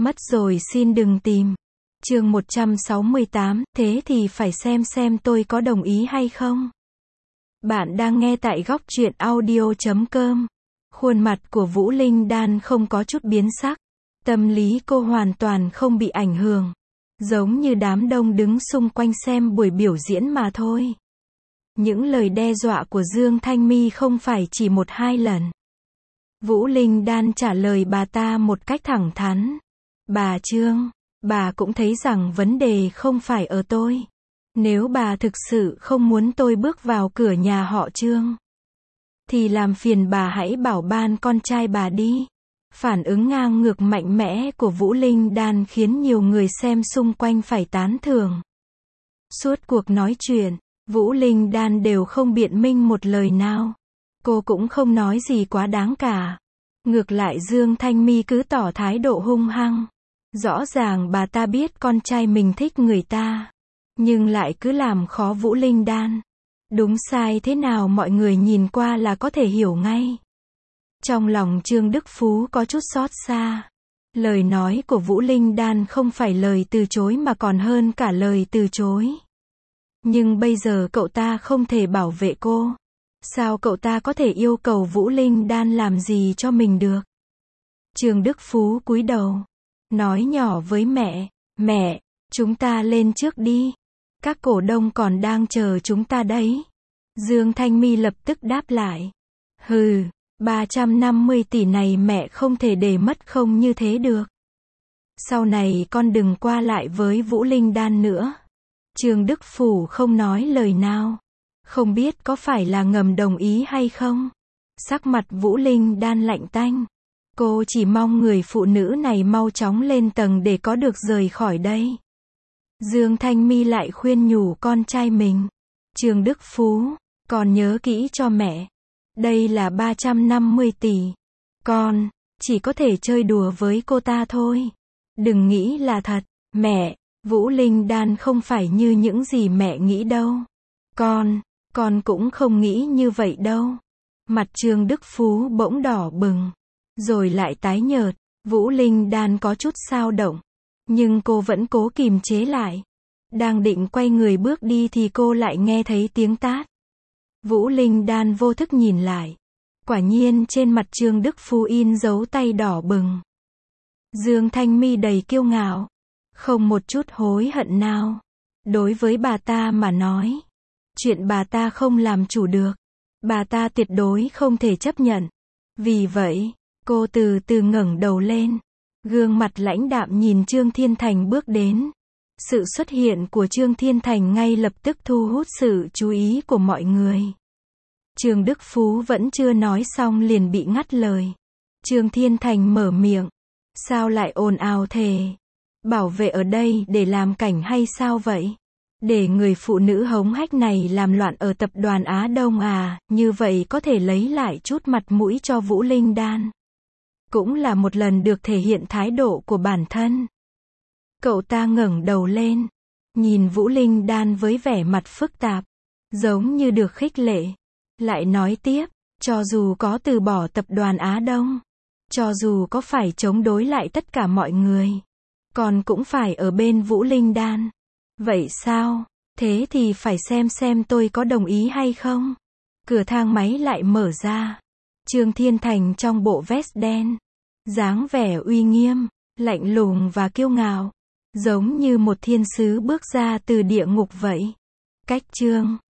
Mất rồi xin đừng tìm. Chương 168, thế thì phải xem tôi có đồng ý hay không. Bạn đang nghe tại góc truyện audio.com. Khuôn mặt của Vũ Linh Đan không có chút biến sắc. Tâm lý cô hoàn toàn không bị ảnh hưởng. Giống như đám đông đứng xung quanh xem buổi biểu diễn mà thôi. Những lời đe dọa của Dương Thanh My không phải chỉ một hai lần. Vũ Linh Đan trả lời bà ta một cách thẳng thắn. Bà Trương, bà cũng thấy rằng vấn đề không phải ở tôi. Nếu bà thực sự không muốn tôi bước vào cửa nhà họ Trương, thì làm phiền bà hãy bảo ban con trai bà đi. Phản ứng ngang ngược mạnh mẽ của Vũ Linh Đan khiến nhiều người xem xung quanh phải tán thưởng. Suốt cuộc nói chuyện, Vũ Linh Đan đều không biện minh một lời nào. Cô cũng không nói gì quá đáng cả. Ngược lại Dương Thanh My cứ tỏ thái độ hung hăng. Rõ ràng bà ta biết con trai mình thích người ta, nhưng lại cứ làm khó Vũ Linh Đan. Đúng sai thế nào mọi người nhìn qua là có thể hiểu ngay. Trong lòng Trương Đức Phú có chút xót xa. Lời nói của Vũ Linh Đan không phải lời từ chối mà còn hơn cả lời từ chối. Nhưng bây giờ cậu ta không thể bảo vệ cô. Sao cậu ta có thể yêu cầu Vũ Linh Đan làm gì cho mình được? Trương Đức Phú cúi đầu, nói nhỏ với mẹ, mẹ, chúng ta lên trước đi. Các cổ đông còn đang chờ chúng ta đấy. Dương Thanh My lập tức đáp lại. Hừ, 350 tỷ này mẹ không thể để mất không như thế được. Sau này con đừng qua lại với Vũ Linh Đan nữa. Trương Đức Phú không nói lời nào. Không biết có phải là ngầm đồng ý hay không. Sắc mặt Vũ Linh Đan lạnh tanh. Cô chỉ mong người phụ nữ này mau chóng lên tầng để có được rời khỏi đây. Dương Thanh My lại khuyên nhủ con trai mình. Trương Đức Phú, con nhớ kỹ cho mẹ. Đây là 350 tỷ. Con chỉ có thể chơi đùa với cô ta thôi. Đừng nghĩ là thật. Mẹ, Vũ Linh Đan không phải như những gì mẹ nghĩ đâu. Con cũng không nghĩ như vậy đâu. Mặt Trương Đức Phú bỗng đỏ bừng, rồi lại tái nhợt. Vũ Linh Đan có chút xao động, nhưng cô vẫn cố kìm chế lại. Đang định quay người bước đi thì cô lại nghe thấy tiếng tát. Vũ Linh Đan vô thức nhìn lại. Quả nhiên trên mặt Trương Đức Phú in dấu tay đỏ bừng. Dương Thanh My đầy kiêu ngạo, không một chút hối hận nào. Đối với bà ta mà nói, chuyện bà ta không làm chủ được, bà ta tuyệt đối không thể chấp nhận. Vì vậy, cô từ từ ngẩng đầu lên, gương mặt lãnh đạm nhìn Trương Thiên Thành bước đến. Sự xuất hiện của Trương Thiên Thành ngay lập tức thu hút sự chú ý của mọi người. Trương Đức Phú vẫn chưa nói xong liền bị ngắt lời. Trương Thiên Thành mở miệng. Sao lại ồn ào thế? Bảo vệ ở đây để làm cảnh hay sao vậy? Để người phụ nữ hống hách này làm loạn ở tập đoàn Á Đông à? Như vậy có thể lấy lại chút mặt mũi cho Vũ Linh Đan. Cũng là một lần được thể hiện thái độ của bản thân. Cậu ta ngẩng đầu lên, nhìn Vũ Linh Đan với vẻ mặt phức tạp, giống như được khích lệ. Lại nói tiếp, cho dù có từ bỏ tập đoàn Á Đông, cho dù có phải chống đối lại tất cả mọi người, con cũng phải ở bên Vũ Linh Đan. Vậy sao? Thế thì phải xem tôi có đồng ý hay không? Cửa thang máy lại mở ra. Trương Thiên Thành trong bộ vest đen, dáng vẻ uy nghiêm, lạnh lùng và kiêu ngạo, giống như một thiên sứ bước ra từ địa ngục vậy. Cách Trương